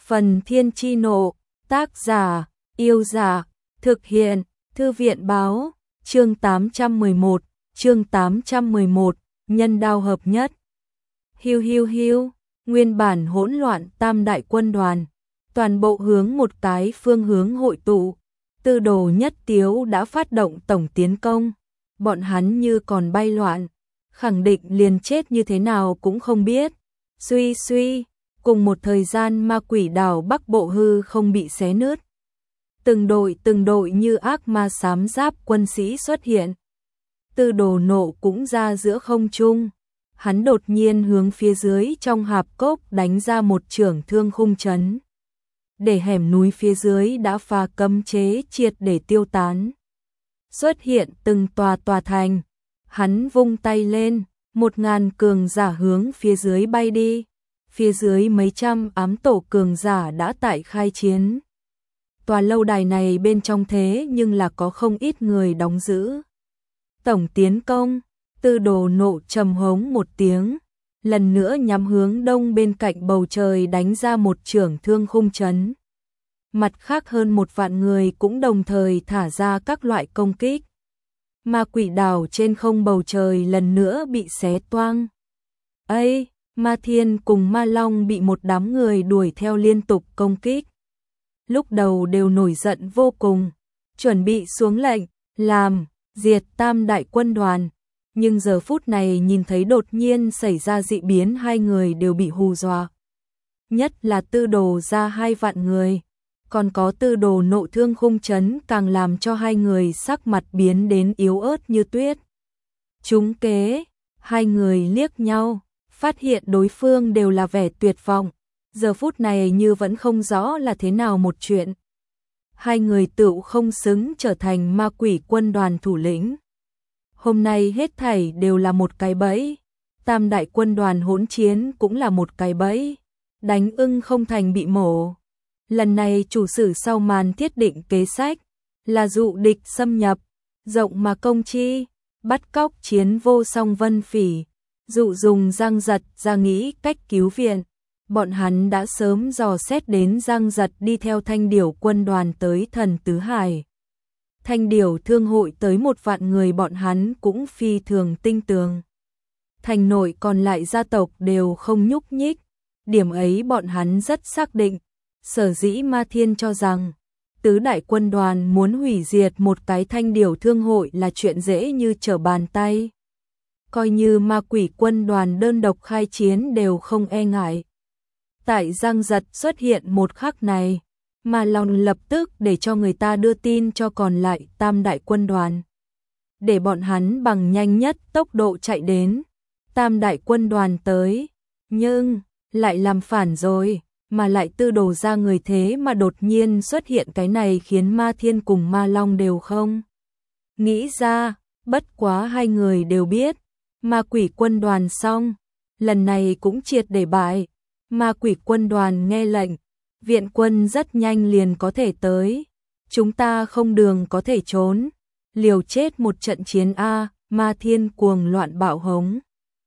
Phần Thiên Chi Nộ, tác giả, Yêu Giả, thực hiện, Thư viện Báo, chương 811, nhân đao hợp nhất. Hiu hiu hiu, nguyên bản hỗn loạn tam đại quân đoàn, toàn bộ hướng một cái phương hướng hội tụ. Tư Đồ Nhất Tiếu đã phát động tổng tiến công, bọn hắn như còn bay loạn, khẳng định liền chết như thế nào cũng không biết. Suy suy, cùng một thời gian Ma Quỷ Đảo Bắc Bộ hư không bị xé nứt. Từng đội như ác ma xám giáp quân sĩ xuất hiện. Tư Đồ Nộ cũng ra giữa không trung, hắn đột nhiên hướng phía dưới trong hạp cốc đánh ra một chưởng thương khung chấn, để hẻm núi phía dưới đã phá cấm chế triệt để tiêu tán. Xuất hiện từng tòa thành, hắn vung tay lên, 1000 cường giả hướng phía dưới bay đi, phía dưới mấy trăm ám tổ cường giả đã tại khai chiến. Tòa lâu đài này bên trong thế nhưng là có không ít người đóng giữ. Tổng tiến công, Tư Đồ Nộ trầm hống một tiếng, lần nữa nhắm hướng đông bên cạnh bầu trời đánh ra một chưởng thương khung chấn. Mặt khác hơn 1 vạn người cũng đồng thời thả ra các loại công kích. Ma Quỷ Đảo trên không bầu trời lần nữa bị xé toang. Ây, Ma Thiên cùng Ma Long bị một đám người đuổi theo liên tục công kích. Lúc đầu đều nổi giận vô cùng, chuẩn bị xuống lệnh, làm, diệt tam đại quân đoàn. Nhưng giờ phút này nhìn thấy đột nhiên xảy ra dị biến, hai người đều bị hù dọa. Nhất là Tư Đồ ra 2 vạn người, còn có Tư Đồ Nộ thương khung chấn càng làm cho hai người sắc mặt biến đến yếu ớt như tuyết. Trúng kế, hai người liếc nhau, phát hiện đối phương đều là vẻ tuyệt vọng, giờ phút này như vẫn không rõ là thế nào một chuyện. Hai người tựu không xứng trở thành Ma Quỷ quân đoàn thủ lĩnh. Hôm nay hết thảy đều là một cái bẫy, tam đại quân đoàn hỗn chiến cũng là một cái bẫy, đánh ưng không thành bị mổ. Lần này chủ sử sau màn thiết định kế sách, là dụ địch xâm nhập, rộng mà công chi, bắt cóc chiến vô song Vân Phỉ, dụ dùng Giang Giật ra nghĩ cách cứu viện. Bọn hắn đã sớm dò xét đến Giang Giật đi theo Thanh Điểu quân đoàn tới Thần Tứ Hải. Thanh Điểu thương hội tới 1 vạn người, bọn hắn cũng phi thường tinh tường. Thành nội còn lại gia tộc đều không nhúc nhích, điểm ấy bọn hắn rất xác định. Sở dĩ Ma Thiên cho rằng tứ đại quân đoàn muốn hủy diệt một cái Thanh Điểu thương hội là chuyện dễ như trở bàn tay. Coi như Ma Quỷ quân đoàn đơn độc khai chiến đều không e ngại. Tại Giang Giật xuất hiện một khắc này, Ma Long lập tức để cho người ta đưa tin cho còn lại tam đại quân đoàn, để bọn hắn bằng nhanh nhất tốc độ chạy đến. Tam đại quân đoàn tới, nhưng lại làm phản rồi, mà lại Tư Đồ ra người thế mà đột nhiên xuất hiện, cái này khiến Ma Thiên cùng Ma Long đều không nghĩ ra. Bất quá hai người đều biết, Ma Quỷ quân đoàn xong, lần này cũng triệt để bại. Ma Quỷ quân đoàn nghe lệnh, viện quân rất nhanh liền có thể tới, chúng ta không đường có thể trốn, liều chết một trận chiến a. Ma Thiên cuồng loạn bạo hống.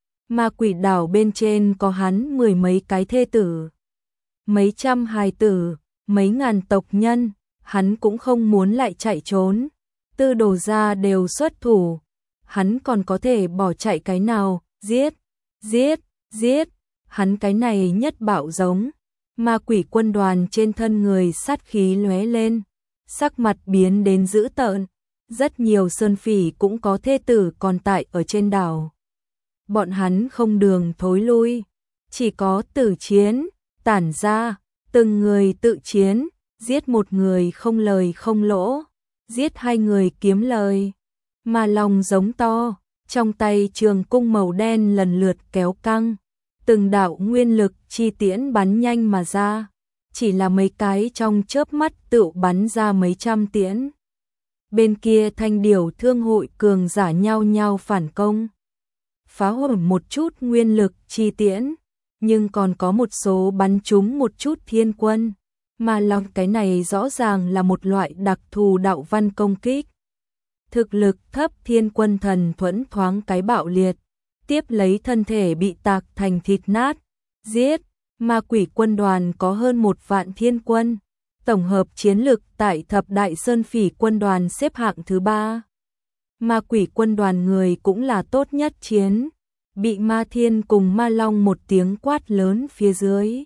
Ma Quỷ đảo bên trên có hắn 10 mấy cái thê tử, mấy trăm hài tử, mấy ngàn tộc nhân, hắn cũng không muốn lại chạy trốn. Tư Đồ gia đều xuất thủ, hắn còn có thể bỏ chạy cái nào? Giết, giết, giết. Hắn cái này nhất bạo giống. Ma Quỷ quân đoàn trên thân người sát khí lóe lên, sắc mặt biến đến dữ tợn. Rất nhiều sơn phỉ cũng có thê tử còn tại ở trên đảo. Bọn hắn không đường thối lui, chỉ có tử chiến, tản ra, từng người tự chiến, giết 1 người không lời không lỗ, giết 2 người kiếm lời. Ma Long giống to, trong tay trường cung màu đen lần lượt kéo căng, từng đạo nguyên lực chi tiễn bắn nhanh mà ra, chỉ là mấy cái trong chớp mắt tựu bắn ra mấy trăm tiễn. Bên kia Thanh Điểu thương hội cường giả nhau nhau phản công, phá hủy một chút nguyên lực chi tiễn, nhưng còn có một số bắn trúng một chút thiên quân. Mà lòng cái này rõ ràng là một loại đặc thù đạo văn công kích. Thực lực thấp thiên quân thần thuẫn thoáng cái bạo liệt, tiếp lấy thân thể bị tạc thành thịt nát. Giết, Ma quỷ quân đoàn có hơn 1 vạn thiên quân, tổng hợp chiến lực tại thập đại sơn phỉ quân đoàn xếp hạng thứ 3. Ma quỷ quân đoàn người cũng là tốt nhất chiến, bị Ma Thiên cùng Ma Long một tiếng quát lớn phía dưới.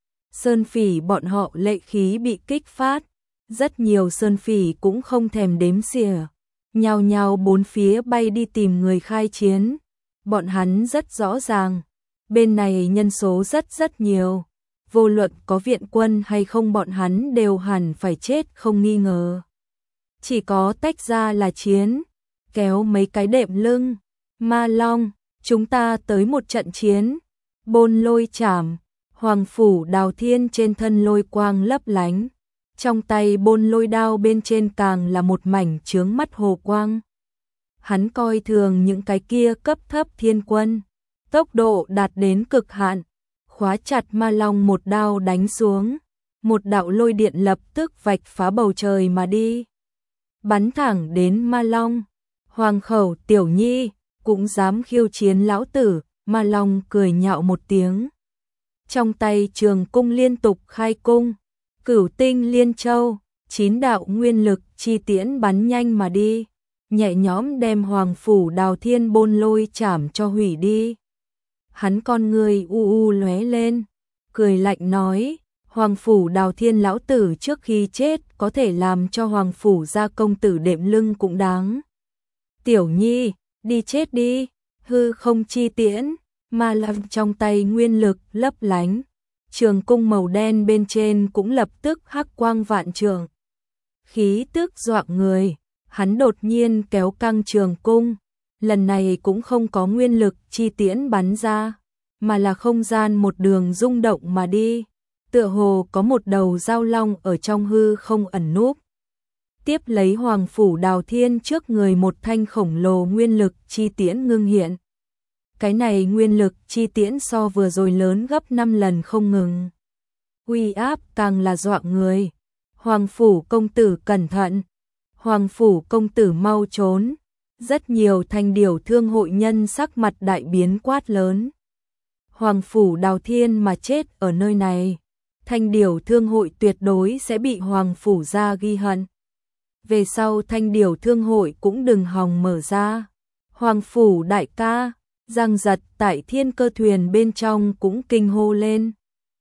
Sơn phỉ bọn họ lệ khí bị kích phát, rất nhiều sơn phỉ cũng không thèm đếm xỉa, nhao nhao bốn phía bay đi tìm người khai chiến. Bọn hắn rất rõ ràng, bên này nhân số rất nhiều, vô luận có viện quân hay không bọn hắn đều hẳn phải chết không nghi ngờ. Chỉ có tách ra là chiến, kéo mấy cái đệm lưng. Ma Long, chúng ta tới một trận chiến. Bôn lôi chảm, Hoàng Phủ Đào Thiên trên thân lôi quang lấp lánh, trong tay bôn lôi đao bên trên càng là một mảnh chướng mắt hồ quang. Hắn coi thường những cái kia cấp thấp thiên quân, tốc độ đạt đến cực hạn, khóa chặt Ma Long một đao đánh xuống, một đạo lôi điện lập tức vạch phá bầu trời mà đi, bắn thẳng đến Ma Long. Hoàng khẩu tiểu nhi, cũng dám khiêu chiến lão tử. Ma Long cười nhạo một tiếng. Trong tay trường cung liên tục khai cung, Cửu Tinh Liên Châu, 9 đạo nguyên lực chi tiễn bắn nhanh mà đi, nhẹ nhõm đem Hoàng Phủ Đào Thiên bôn lôi chảm cho hủy đi. Hắn con người u lóe lên, cười lạnh nói, Hoàng Phủ Đào Thiên lão tử trước khi chết có thể làm cho Hoàng Phủ gia công tử đệm lưng cũng đáng. Tiểu nhi, đi chết đi. Hư không chi tiễn, Ma Long trong tay nguyên lực lấp lánh, trường cung màu đen bên trên cũng lập tức hắc quang vạn trượng. Khí tức dọa người, hắn đột nhiên kéo căng trường cung, lần này cũng không có nguyên lực chi tiễn bắn ra, mà là không gian một đường rung động mà đi, tựa hồ có một đầu dao long ở trong hư không ẩn núp. Tiếp lấy Hoàng Phủ Đào Thiên trước người một thanh khổng lồ nguyên lực chi tiễn ngưng hiện. Cái này nguyên lực chi tiễn so vừa rồi lớn gấp 5 lần không ngừng. Uy áp càng là dọa người. Hoàng Phủ công tử cẩn thận. Hoàng Phủ công tử mau trốn. Rất nhiều thanh điểu thương hội nhân sắc mặt đại biến quát lớn. Hoàng Phủ Đào Thiên mà chết ở nơi này, thanh điểu thương hội tuyệt đối sẽ bị Hoàng Phủ gia ghi hận. Về sau thanh điểu thương hội cũng đừng hòng mở ra. Hoàng Phủ đại ca, Giang Giật tại thiên cơ thuyền bên trong cũng kinh hô lên.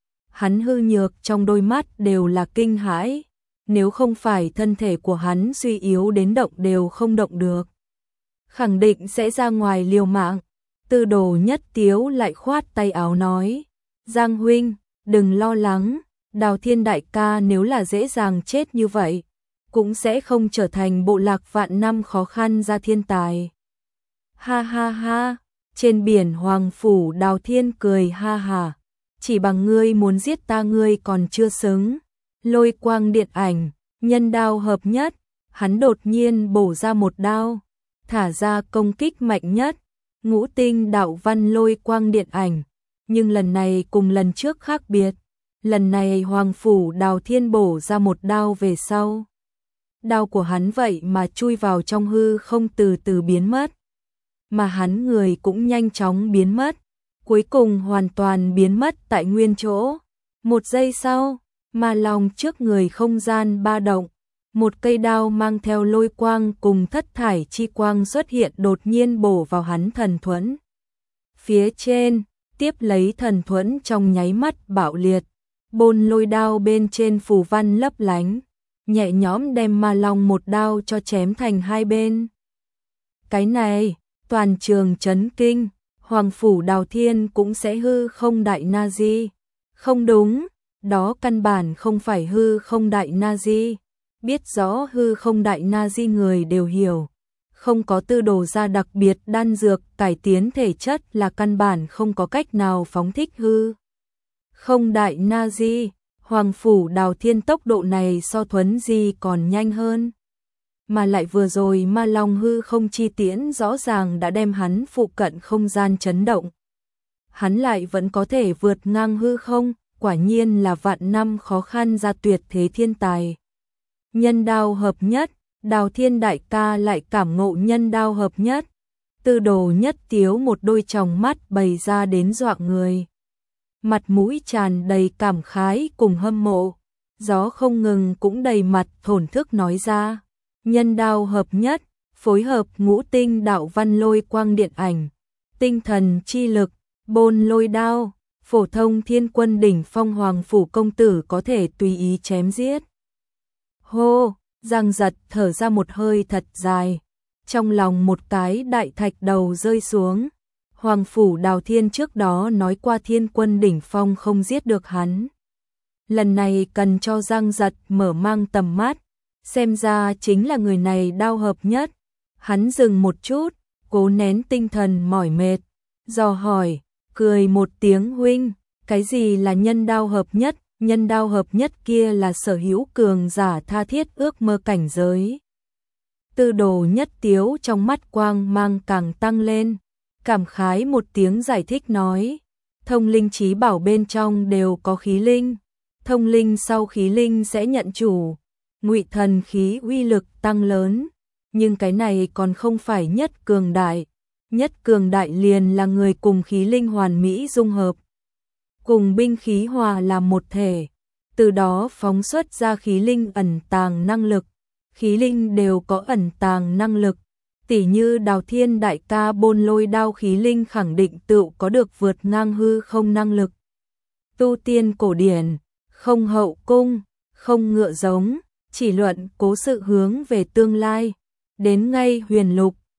Hắn hư nhược trong đôi mắt đều là kinh hãi, nếu không phải thân thể của hắn suy yếu đến động đều không động được, khẳng định sẽ ra ngoài liều mạng. Tư Đồ Nhất Tiếu lại khoát tay áo nói, Giang huynh, đừng lo lắng, Đào Thiên đại ca nếu là dễ dàng chết như vậy, cũng sẽ không trở thành bộ lạc vạn năm khó khăn ra thiên tài. Ha ha ha, trên biển Hoàng Phủ Đào Thiên cười ha ha, chỉ bằng ngươi muốn giết ta ngươi còn chưa xứng. Lôi quang điện ảnh, nhân đao hợp nhất, hắn đột nhiên bổ ra một đao, thả ra công kích mạnh nhất, Ngũ Tinh đạo văn lôi quang điện ảnh, nhưng lần này cùng lần trước khác biệt, lần này Hoàng Phủ Đào Thiên bổ ra một đao về sau. Đao của hắn vậy mà chui vào trong hư không từ từ biến mất, mà hắn người cũng nhanh chóng biến mất, cuối cùng hoàn toàn biến mất tại nguyên chỗ. Một giây sau, Ma Long trước người không gian ba động, một cây đao mang theo lôi quang cùng thất thải chi quang xuất hiện đột nhiên bổ vào hắn thần thuẫn phía trên, tiếp lấy thần thuẫn trong nháy mắt bạo liệt, bôn lôi đao bên trên phù văn lấp lánh, nhẹ nhõm đem Ma Long một đao cho chém thành hai bên. Cái này, toàn trường chấn kinh, Hoàng Phủ Đào Thiên cũng sẽ hư không đại Nazi. Không đúng, đó căn bản không phải hư không đại Nazi. Biết rõ hư không đại Nazi người đều hiểu, không có tư đồ ra đặc biệt đan dược cải tiến thể chất là căn bản không có cách nào phóng thích hư không đại Nazi. Hoàng Phủ Đào Thiên tốc độ này so Thuấn Di còn nhanh hơn, mà lại vừa rồi Ma Long hư không chi tiễn rõ ràng đã đem hắn phụ cận không gian chấn động. Hắn lại vẫn có thể vượt ngang hư không, quả nhiên là vạn năm khó khăn ra tuyệt thế thiên tài. Nhân đao hợp nhất, Đào Thiên đại ca lại cảm ngộ nhân đao hợp nhất. Tư Đồ Nhất Tiếu một đôi tròng mắt bày ra đến dọa người. mặt mũi tràn đầy cảm khái cùng hâm mộ. Gió không ngừng cũng đầy mặt thổn thức nói ra, nhân đao hợp nhất, phối hợp ngũ tinh đạo văn lôi quang điện ảnh, tinh thần chi lực, bôn lôi đao, phổ thông thiên quân đỉnh phong hoàng phủ công tử có thể tùy ý chém giết. Hô, Giang Giật thở ra một hơi thật dài, trong lòng một cái đại thạch đầu rơi xuống. Hoàng phủ Đào Thiên trước đó nói qua thiên quân đỉnh phong không giết được hắn. Lần này cần cho Giang Giật mở mang tầm mắt, xem ra chính là người này đao hợp nhất. Hắn dừng một chút, cố nén tinh thần mỏi mệt, dò hỏi, cười một tiếng huynh, cái gì là nhân đao hợp nhất? Nhân đao hợp nhất kia là sở hữu cường giả tha thiết ước mơ cảnh giới. Tư Đồ Nhất Tiếu trong mắt quang mang càng tăng lên, cảm khái một tiếng giải thích nói, thông linh chí bảo bên trong đều có khí linh, thông linh sau khí linh sẽ nhận chủ, ngụy thần khí uy lực tăng lớn, nhưng cái này còn không phải nhất cường đại. Nhất cường đại liền là người cùng khí linh hoàn mỹ dung hợp, cùng binh khí hòa làm một thể, từ đó phóng xuất ra khí linh ẩn tàng năng lực. Khí linh đều có ẩn tàng năng lực, tỉ như Đào Thiên đại ca bôn lôi đao khí linh khẳng định tựu có được vượt ngang hư không năng lực. Tu tiên cổ điển, không hậu cung, không ngựa giống, chỉ luận cố sự hướng về tương lai, đến ngay huyền lục,